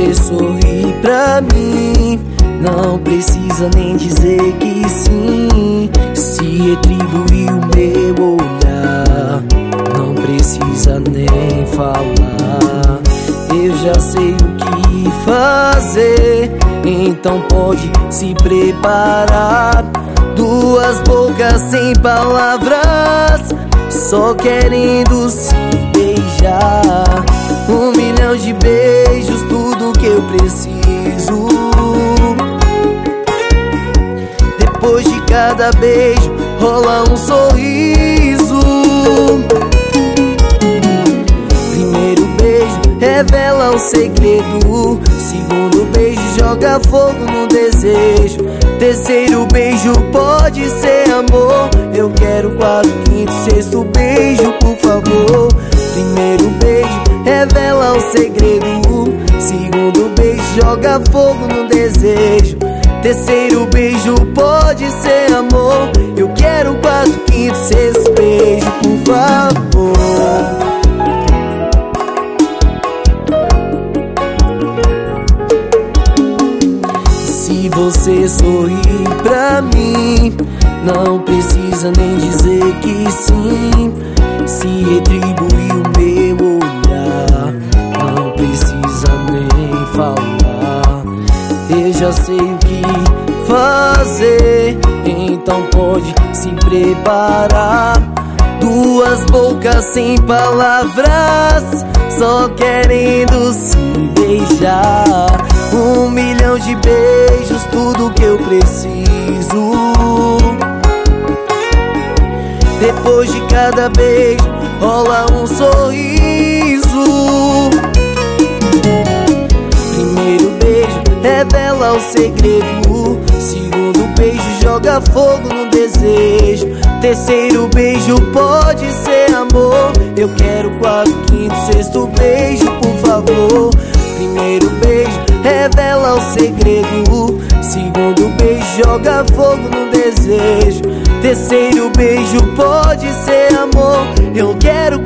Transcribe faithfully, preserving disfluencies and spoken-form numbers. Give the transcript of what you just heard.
você sorri pra mim, não precisa nem dizer que sim. Se retribuir o meu olhar, não precisa nem falar. Eu já sei o que fazer, então pode se preparar. Duas bocas sem palavras, só querendo se beijar. Um milhão de beijos, tudo que eu preciso. Depois de cada beijo, rola um sorriso. Primeiro beijo revela o segredo. Segundo beijo joga fogo no desejo. Terceiro beijo pode ser amor. Eu quero quarto, quinto, sexto beijo, por favor. Primeiro beijo revela o segredo. Segundo beijo joga fogo no desejo. Terceiro beijo pode ser amor. Eu quero quarto, quinto, sexto beijo, por favor. Se você sorrir pra mim, não precisa nem dizer que sim. Se retribuir o meu olhar, não precisa nem falar. Eu já sei o que fazer, então pode se preparar. Duas bocas sem palavras, só querendo se beijar. Um milhão de beijos, tudo que eu preciso. Depois de cada beijo, rola um sorriso. Primeiro beijo revela o segredo. Segundo beijo joga fogo no desejo. Terceiro beijo pode ser amor. Eu quero quarto, quinto, sexto beijo, por favor. Primeiro beijo revela o segredo. Segundo beijo joga fogo no desejo. Terceiro beijo pode ser amor. Eu quero